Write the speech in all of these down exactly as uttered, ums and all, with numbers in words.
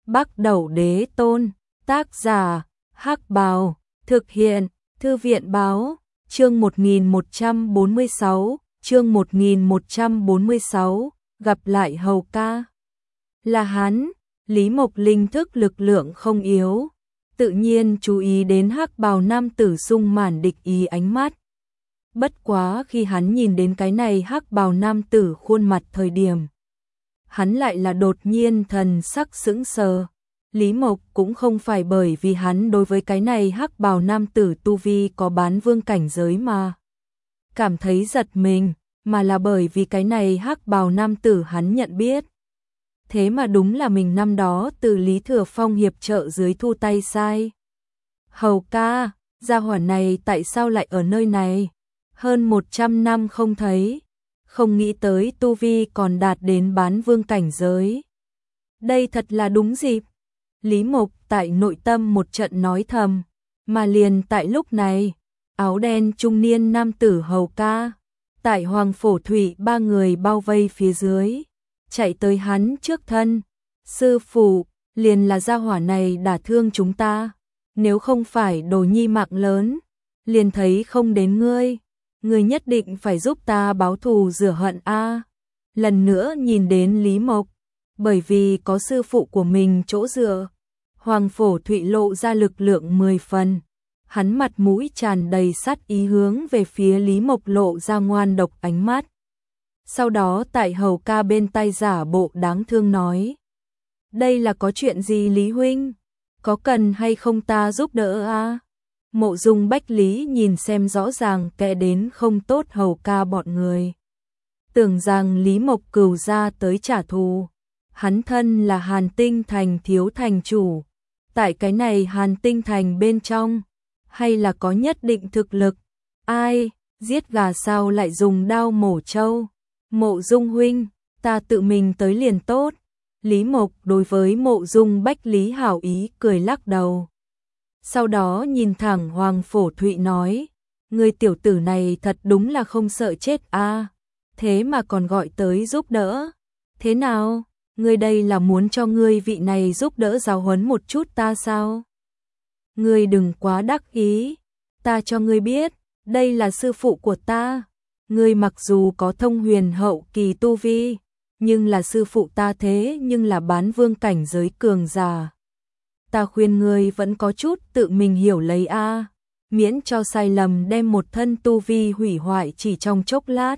Bắc Đẩu Đế Tôn, tác giả, Hắc Bào, thực hiện, Thư viện Báo, chương một nghìn một trăm bốn mươi sáu, chương một nghìn một trăm bốn mươi sáu, gặp lại Hầu ca. Là hắn, Lý Mộc Linh thức lực lượng không yếu, tự nhiên chú ý đến Hắc Bào nam tử sung mãn địch ý ánh mắt. Bất quá khi hắn nhìn đến cái này Hắc Bào nam tử khuôn mặt thời điểm, hắn lại là đột nhiên thần sắc sững sờ. Lý Mộc cũng không phải bởi vì hắn đối với cái này Hắc Bào nam tử tu vi có bán vương cảnh giới mà cảm thấy giật mình, mà là bởi vì cái này Hắc Bào nam tử hắn nhận biết. Thế mà đúng là mình năm đó từ Lý Thừa Phong hiệp trợ dưới thu tay sai. Hầu ca, gia hỏa này tại sao lại ở nơi này? Hơn một trăm năm không thấy, không nghĩ tới tu vi còn đạt đến bán vương cảnh giới. Đây thật là đúng dịp. Lý Mộc tại nội tâm một trận nói thầm, mà liền tại lúc này, áo đen trung niên nam tử Hầu ca, tại Hoàng Phổ Thụy ba người bao vây phía dưới, chạy tới hắn trước thân. Sư phụ, liền là gia hỏa này đả thương chúng ta, nếu không phải đồ nhi mạng lớn, liền thấy không đến ngươi, ngươi nhất định phải giúp ta báo thù rửa hận a. Lần nữa nhìn đến Lý Mộc, bởi vì có sư phụ của mình chỗ dựa, Hoàng Phổ Thụy lộ ra lực lượng mười phần, hắn mặt mũi tràn đầy sát ý hướng về phía Lý Mộc lộ ra ngoan độc ánh mắt. Sau đó tại Hầu ca bên tai giả bộ đáng thương nói, đây là có chuyện gì Lý huynh, có cần hay không ta giúp đỡ a? Mộ Dung Bách Lý nhìn xem rõ ràng kẻ đến không tốt Hầu ca bọn người, tưởng rằng Lý Mộc cừu ra tới trả thù. Hắn thân là Hàn Tinh Thành thiếu thành chủ, tại cái này Hàn Tinh Thành bên trong, hay là có nhất định thực lực. Ai, giết gà sao lại dùng đao mổ trâu? Mộ Dung huynh, ta tự mình tới liền tốt. Lý Mộc đối với Mộ Dung Bách Lý hảo ý cười lắc đầu. Sau đó nhìn thẳng Hoàng Phổ Thụy nói, người tiểu tử này thật đúng là không sợ chết a, thế mà còn gọi tới giúp đỡ. Thế nào, ngươi đây là muốn cho ngươi vị này giúp đỡ giáo huấn một chút ta sao? Ngươi đừng quá đắc ý, ta cho ngươi biết, đây là sư phụ của ta. Ngươi mặc dù có thông huyền hậu kỳ tu vi, nhưng là sư phụ ta thế nhưng là bán vương cảnh giới cường giả. Ta khuyên ngươi vẫn có chút tự mình hiểu lấy a, miễn cho sai lầm đem một thân tu vi hủy hoại chỉ trong chốc lát.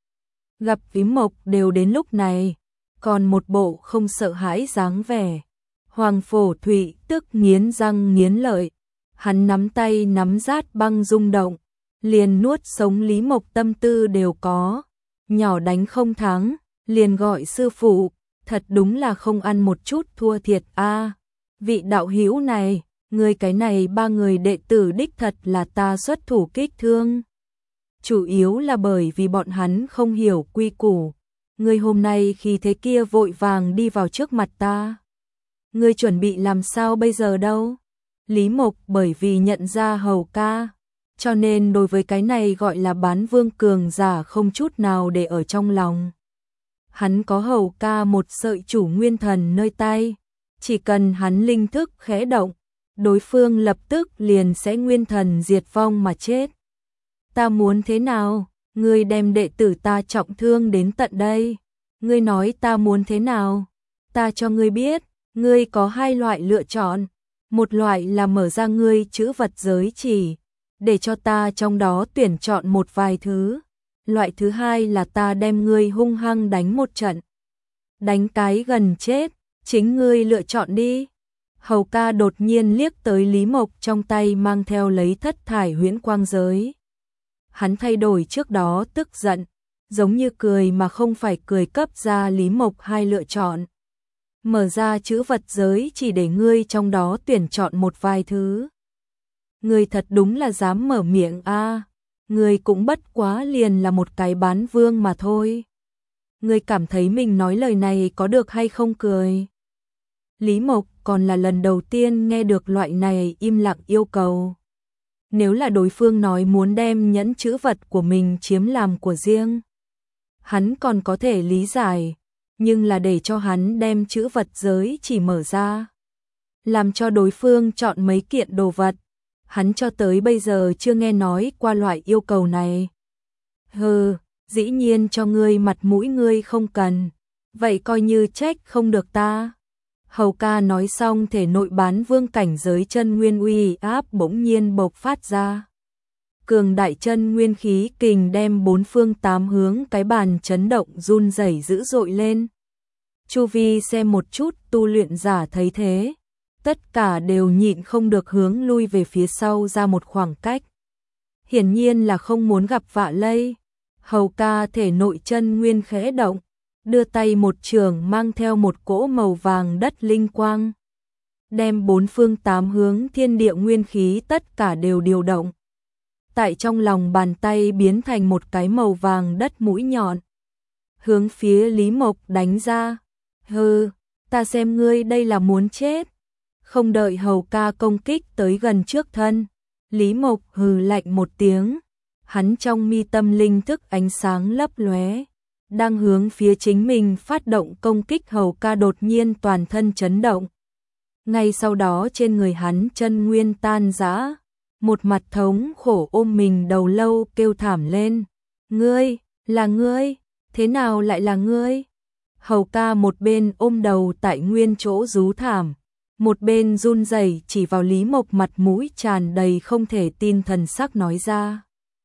Gặp Lý Mộc đều đến lúc này, còn một bộ không sợ hãi dáng vẻ. Hoàng Phổ Thụy tức nghiến răng nghiến lợi, hắn nắm tay nắm rát băng rung động, liền nuốt sống Lý Mộc tâm tư đều có. Nhỏ đánh không thắng, liền gọi sư phụ, thật đúng là không ăn một chút thua thiệt a. Vị đạo hữu này, người cái này ba người đệ tử đích thật là ta xuất thủ kích thương. Chủ yếu là bởi vì bọn hắn không hiểu quy củ. Ngươi hôm nay khi thế kia vội vàng đi vào trước mặt ta, ngươi chuẩn bị làm sao bây giờ đâu? Lý Mộc bởi vì nhận ra Hầu ca, cho nên đối với cái này gọi là bán vương cường giả không chút nào để ở trong lòng. Hắn có Hầu ca một sợi chủ nguyên thần nơi tay, chỉ cần hắn linh thức khẽ động, đối phương lập tức liền sẽ nguyên thần diệt vong mà chết. Ta muốn thế nào? Ngươi đem đệ tử ta trọng thương đến tận đây, ngươi nói ta muốn thế nào? Ta cho ngươi biết, ngươi có hai loại lựa chọn, một loại là mở ra ngươi chữ vật giới chỉ, để cho ta trong đó tuyển chọn một vài thứ, loại thứ hai là ta đem ngươi hung hăng đánh một trận, đánh cái gần chết, chính ngươi lựa chọn đi. Hầu ca đột nhiên liếc tới Lý Mộc trong tay mang theo lấy thất thải huyễn quang giới. Hắn thay đổi trước đó tức giận, giống như cười mà không phải cười cấp ra Lý Mộc hai lựa chọn. Mở ra chữ vật giới chỉ để ngươi trong đó tuyển chọn một vài thứ. Ngươi thật đúng là dám mở miệng a, ngươi cũng bất quá liền là một cái bán vương mà thôi. Ngươi cảm thấy mình nói lời này có được hay không cười? Lý Mộc còn là lần đầu tiên nghe được loại này im lặng yêu cầu. Nếu là đối phương nói muốn đem nhẫn chữ vật của mình chiếm làm của riêng, hắn còn có thể lý giải, nhưng là để cho hắn đem chữ vật giới chỉ mở ra, làm cho đối phương chọn mấy kiện đồ vật. Hắn cho tới bây giờ chưa nghe nói qua loại yêu cầu này. Hừ, dĩ nhiên cho ngươi mặt mũi ngươi không cần, vậy coi như trách không được ta. Hầu ca nói xong, thể nội bán vương cảnh giới chân nguyên uy áp bỗng nhiên bộc phát ra. Cường đại chân nguyên khí kình đem bốn phương tám hướng cái bàn chấn động run rẩy dữ dội lên. Chu vi xem một chút tu luyện giả thấy thế, tất cả đều nhịn không được hướng lui về phía sau ra một khoảng cách. Hiển nhiên là không muốn gặp vạ lây. Hầu ca thể nội chân nguyên khẽ động, đưa tay một trường mang theo một cỗ màu vàng đất linh quang, đem bốn phương tám hướng thiên địa nguyên khí tất cả đều điều động. Tại trong lòng bàn tay biến thành một cái màu vàng đất mũi nhọn, hướng phía Lý Mộc đánh ra. Hừ, ta xem ngươi đây là muốn chết. Không đợi hầu ca công kích tới gần trước thân, Lý Mộc hừ lạnh một tiếng, hắn trong mi tâm linh thức ánh sáng lấp lóe, đang hướng phía chính mình phát động công kích. Hầu ca đột nhiên toàn thân chấn động. Ngay sau đó trên người hắn chân nguyên tan rã, một mặt thống khổ ôm mình đầu lâu kêu thảm lên. Ngươi, là ngươi, thế nào lại là ngươi? Hầu ca một bên ôm đầu tại nguyên chỗ rú thảm, một bên run rẩy chỉ vào Lý Mộc, mặt mũi tràn đầy không thể tin thần sắc nói ra.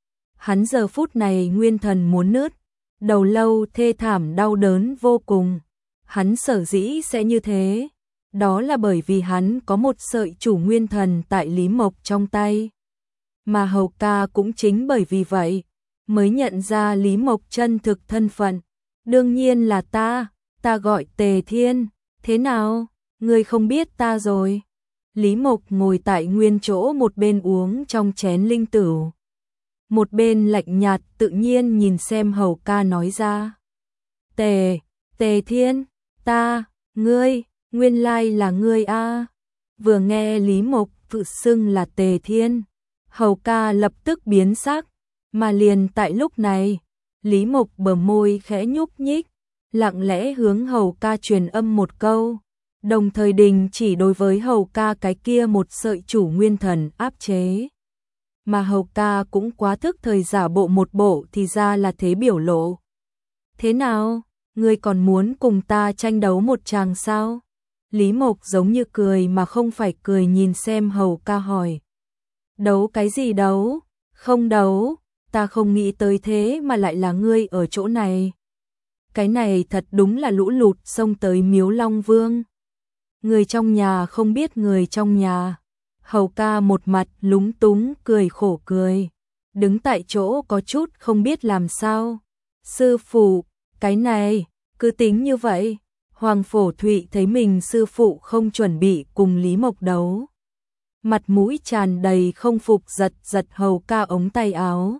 Hắn giờ phút này nguyên thần muốn nứt, đầu lâu thê thảm đau đớn vô cùng. Hắn sở dĩ sẽ như thế, đó là bởi vì hắn có một sợi chủ nguyên thần tại Lý Mộc trong tay. Mà hầu ca cũng chính bởi vì vậy, mới nhận ra Lý Mộc chân thực thân phận. Đương nhiên là ta, ta gọi Tề Thiên, thế nào, ngươi không biết ta rồi. Lý Mộc ngồi tại nguyên chỗ một bên uống trong chén linh tửu, một bên lạnh nhạt tự nhiên nhìn xem hầu ca nói ra. Tề, Tề Thiên, ta, ngươi, nguyên lai là ngươi a. Vừa nghe Lý Mộc tự xưng là Tề Thiên, hầu ca lập tức biến sắc, mà liền tại lúc này, Lý Mộc bờ môi khẽ nhúc nhích, lặng lẽ hướng hầu ca truyền âm một câu, đồng thời đình chỉ đối với hầu ca cái kia một sợi chủ nguyên thần áp chế. Mà hầu ca cũng quá thức thời giả bộ một bộ thì ra là thế biểu lộ. Thế nào, ngươi còn muốn cùng ta tranh đấu một tràng sao? Lý Mộc giống như cười mà không phải cười nhìn xem hầu ca hỏi. Đấu cái gì đấu? Không đấu, ta không nghĩ tới thế mà lại là ngươi ở chỗ này. Cái này thật đúng là lũ lụt xông tới Miếu Long Vương. Người trong nhà không biết người trong nhà. Hầu ca một mặt lúng túng cười khổ cười, đứng tại chỗ có chút không biết làm sao. Sư phụ, cái này, cứ tính như vậy. Hoàng Phổ Thụy thấy mình sư phụ không chuẩn bị cùng Lý Mộc đấu, mặt mũi tràn đầy không phục giật giật hầu ca ống tay áo.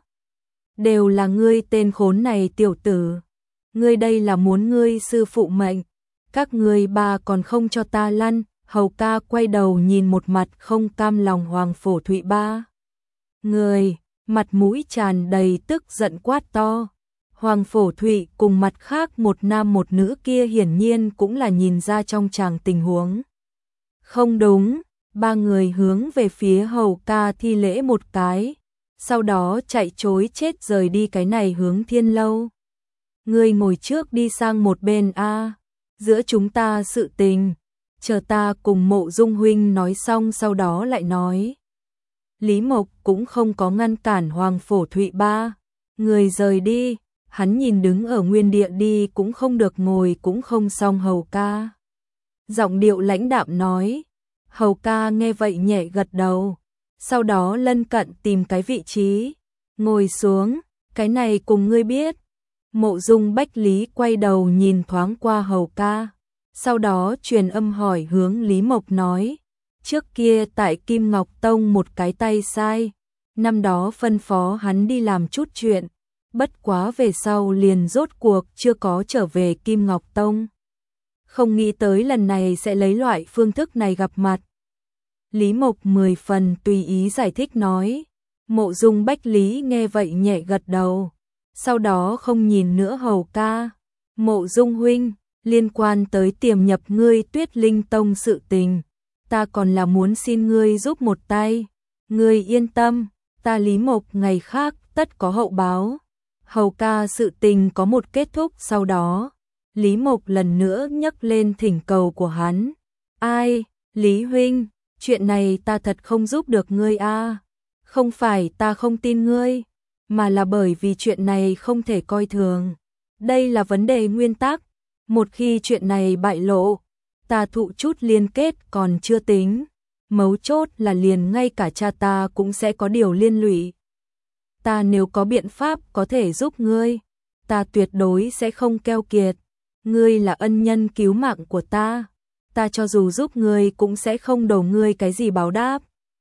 Đều là ngươi tên khốn này tiểu tử, ngươi đây là muốn ngươi sư phụ mệnh, các ngươi ba còn không cho ta lăn. Hầu ca quay đầu nhìn một mặt không cam lòng Hoàng Phổ Thụy ba người, mặt mũi tràn đầy tức giận quát to. Hoàng Phổ Thụy cùng mặt khác một nam một nữ kia hiển nhiên cũng là nhìn ra trong tràng tình huống không đúng, ba người hướng về phía hầu ca thi lễ một cái, sau đó chạy trối chết rời đi cái này hướng Thiên Lâu. Ngươi ngồi trước đi sang một bên a, giữa chúng ta sự tình, chờ ta cùng Mộ Dung huynh nói xong sau đó lại nói. Lý Mộc cũng không có ngăn cản Hoàng Phổ Thụy ba người rời đi, hắn nhìn đứng ở nguyên địa đi cũng không được ngồi cũng không xong hầu ca. Giọng điệu lãnh đạm nói, hầu ca nghe vậy nhẹ gật đầu, sau đó lân cận tìm cái vị trí, ngồi xuống, cái này cùng ngươi biết. Mộ Dung Bách Lý quay đầu nhìn thoáng qua hầu ca, sau đó truyền âm hỏi hướng Lý Mộc nói, trước kia tại Kim Ngọc Tông một cái tay sai, năm đó phân phó hắn đi làm chút chuyện, bất quá về sau liền rốt cuộc chưa có trở về Kim Ngọc Tông. Không nghĩ tới lần này sẽ lấy loại phương thức này gặp mặt. Lý Mộc mười phần tùy ý giải thích nói. Mộ Dung Bách Lý nghe vậy nhẹ gật đầu, sau đó không nhìn nữa hầu ca. Mộ Dung huynh, liên quan tới tiềm nhập ngươi Tuyết Linh Tông sự tình, ta còn là muốn xin ngươi giúp một tay. Ngươi yên tâm, ta Lý Mộc ngày khác tất có hậu báo. Hầu ca sự tình có một kết thúc sau đó. Lý Mộc lần nữa nhắc lên thỉnh cầu của hắn. Ai, Lý huynh, chuyện này ta thật không giúp được ngươi a. Không phải ta không tin ngươi, mà là bởi vì chuyện này không thể coi thường. Đây là vấn đề nguyên tắc. Một khi chuyện này bại lộ, ta thụ chút liên kết còn chưa tính. Mấu chốt là liền ngay cả cha ta cũng sẽ có điều liên lụy. Ta nếu có biện pháp có thể giúp ngươi, ta tuyệt đối sẽ không keo kiệt. Ngươi là ân nhân cứu mạng của ta, ta cho dù giúp ngươi cũng sẽ không đổ ngươi cái gì báo đáp.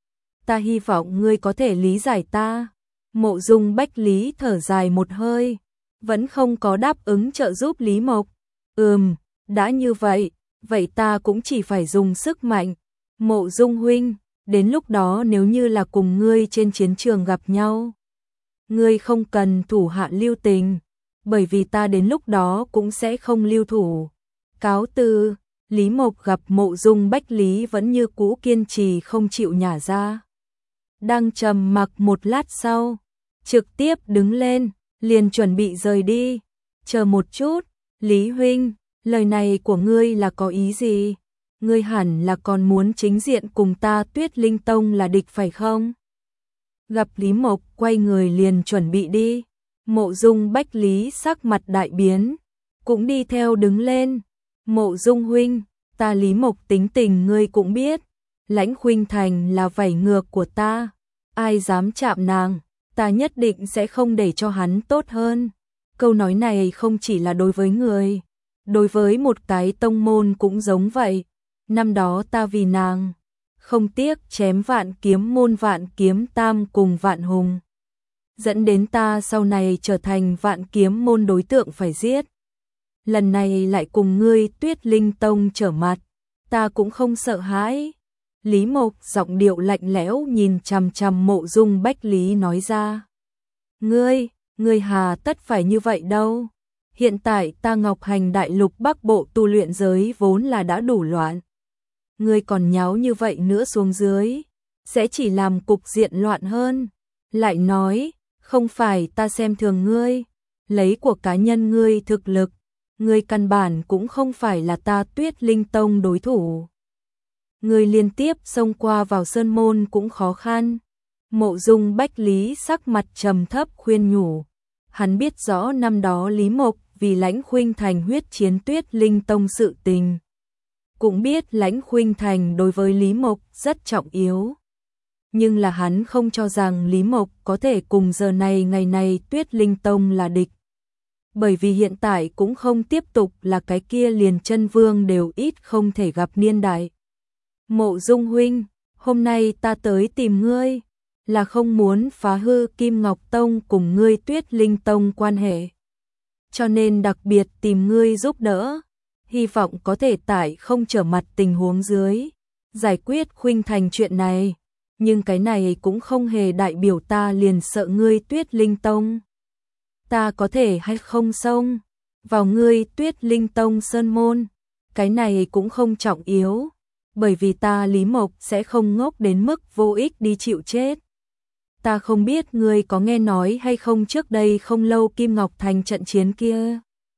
Ta hy vọng ngươi có thể lý giải ta. Mộ Dung Bách Lý thở dài một hơi, vẫn không có đáp ứng trợ giúp Lý Mộc. Ừm, đã như vậy, vậy ta cũng chỉ phải dùng sức mạnh. Mộ Dung huynh, đến lúc đó nếu như là cùng ngươi trên chiến trường gặp nhau, ngươi không cần thủ hạ lưu tình, bởi vì ta đến lúc đó cũng sẽ không lưu thủ. Cáo từ. Lý Mộc gặp Mộ Dung Bách Lý vẫn như cũ kiên trì không chịu nhả ra. Đang trầm mặc một lát sau, trực tiếp đứng lên, liền chuẩn bị rời đi. Chờ một chút, Lý huynh, lời này của ngươi là có ý gì? Ngươi hẳn là còn muốn chính diện cùng ta Tuyết Linh Tông là địch phải không? Gặp Lý Mộc quay người liền chuẩn bị đi. Mộ Dung Bách Lý sắc mặt đại biến, cũng đi theo đứng lên. Mộ Dung huynh, ta Lý Mộc tính tình ngươi cũng biết. Lãnh Khuynh Thành là vảy ngược của ta, ai dám chạm nàng, ta nhất định sẽ không để cho hắn tốt hơn. Câu nói này không chỉ là đối với người, đối với một cái tông môn cũng giống vậy. Năm đó ta vì nàng, không tiếc chém Vạn Kiếm môn Vạn Kiếm Tam cùng Vạn Hùng, dẫn đến ta sau này trở thành Vạn Kiếm môn đối tượng phải giết. Lần này lại cùng ngươi Tuyết Linh Tông trở mặt, ta cũng không sợ hãi. Lý Mộc giọng điệu lạnh lẽo nhìn chằm chằm Mộ Dung Bách Lý nói ra. Ngươi, ngươi hà tất phải như vậy đâu. Hiện tại ta Ngọc Hành Đại Lục Bắc Bộ tu luyện giới vốn là đã đủ loạn. Ngươi còn nháo như vậy nữa xuống dưới, sẽ chỉ làm cục diện loạn hơn. Lại nói, không phải ta xem thường ngươi, lấy của cá nhân ngươi thực lực, ngươi căn bản cũng không phải là ta Tuyết Linh Tông đối thủ. Ngươi liên tiếp xông qua vào sơn môn cũng khó khăn. Mộ Dung Bách Lý sắc mặt trầm thấp khuyên nhủ. Hắn biết rõ năm đó Lý Mộc vì Lãnh Khuynh Thành huyết chiến Tuyết Linh Tông sự tình. Cũng biết Lãnh Khuynh Thành đối với Lý Mộc rất trọng yếu. Nhưng là hắn không cho rằng Lý Mộc có thể cùng giờ này ngày này Tuyết Linh Tông là địch. Bởi vì hiện tại cũng không tiếp tục là cái kia liền chân vương đều ít không thể gặp niên đại. Mộ Dung huynh, hôm nay ta tới tìm ngươi, là không muốn phá hư Kim Ngọc Tông cùng ngươi Tuyết Linh Tông quan hệ. Cho nên đặc biệt tìm ngươi giúp đỡ, hy vọng có thể tại không trở mặt tình huống dưới, giải quyết Khuynh Thành chuyện này. Nhưng cái này cũng không hề đại biểu ta liền sợ ngươi Tuyết Linh Tông. Ta có thể hay không xông vào ngươi Tuyết Linh Tông sơn môn, cái này cũng không trọng yếu. Bởi vì ta Lý Mộc sẽ không ngốc đến mức vô ích đi chịu chết. Ta không biết ngươi có nghe nói hay không trước đây không lâu Kim Ngọc Thành trận chiến kia.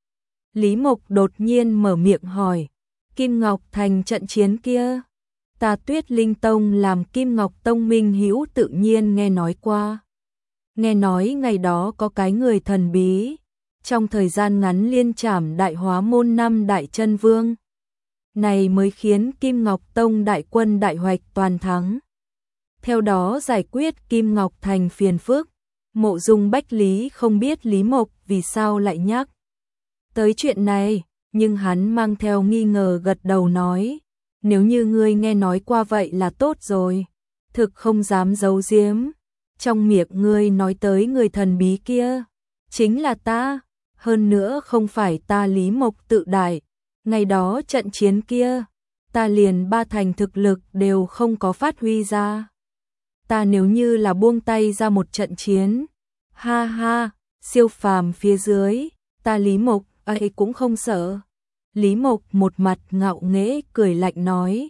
Lý Mộc đột nhiên mở miệng hỏi. Kim Ngọc Thành trận chiến kia? Ta Tuyết Linh Tông làm Kim Ngọc Tông minh hữu tự nhiên nghe nói qua. Nghe nói ngày đó có cái người thần bí, trong thời gian ngắn liên trảm đại hóa môn năm đại chân vương. Này mới khiến Kim Ngọc Tông đại quân đại hoạch toàn thắng. Theo đó giải quyết Kim Ngọc Thành phiền phức. Mộ Dung Bách Lý không biết Lý Mộc vì sao lại nhắc tới chuyện này, nhưng hắn mang theo nghi ngờ gật đầu nói. Nếu như ngươi nghe nói qua vậy là tốt rồi, thực không dám giấu giếm. Trong miệng ngươi nói tới người thần bí kia, chính là ta, hơn nữa không phải ta Lý Mộc tự đại. Ngày đó trận chiến kia, ta liền ba thành thực lực đều không có phát huy ra. Ta nếu như là buông tay ra một trận chiến, ha ha, siêu phàm phía dưới, ta Lý Mộc ấy cũng không sợ. Lý Mộc một mặt ngạo nghễ cười lạnh nói,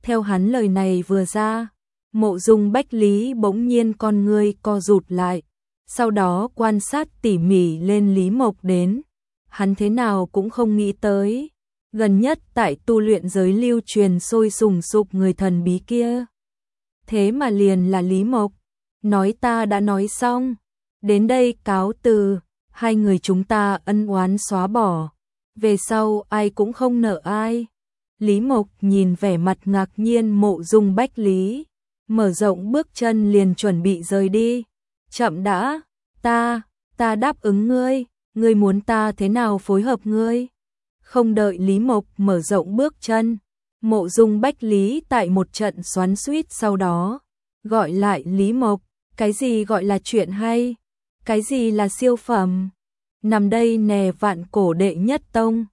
Theo hắn lời này vừa ra, Mộ Dung Bách Lý bỗng nhiên con ngươi co rụt lại, sau đó quan sát tỉ mỉ lên Lý Mộc đến. Hắn thế nào cũng không nghĩ tới, gần nhất tại tu luyện giới lưu truyền sôi sùng sục người thần bí kia. Thế mà liền là Lý Mộc. Nói ta đã nói xong, đến đây cáo từ, hai người chúng ta ân oán xóa bỏ, về sau ai cũng không nợ ai. Lý Mộc nhìn vẻ mặt ngạc nhiên Mộ Dung Bách Lý, mở rộng bước chân liền chuẩn bị rời đi. Chậm đã, ta, ta đáp ứng ngươi, ngươi muốn ta thế nào phối hợp ngươi? Không đợi Lý Mộc mở rộng bước chân, Mộ Dung Bách Lý tại một trận xoắn xuýt sau đó, gọi lại Lý Mộc, cái gì gọi là chuyện hay? Cái gì là siêu phẩm? Nằm đây nè Vạn Cổ đệ nhất tông,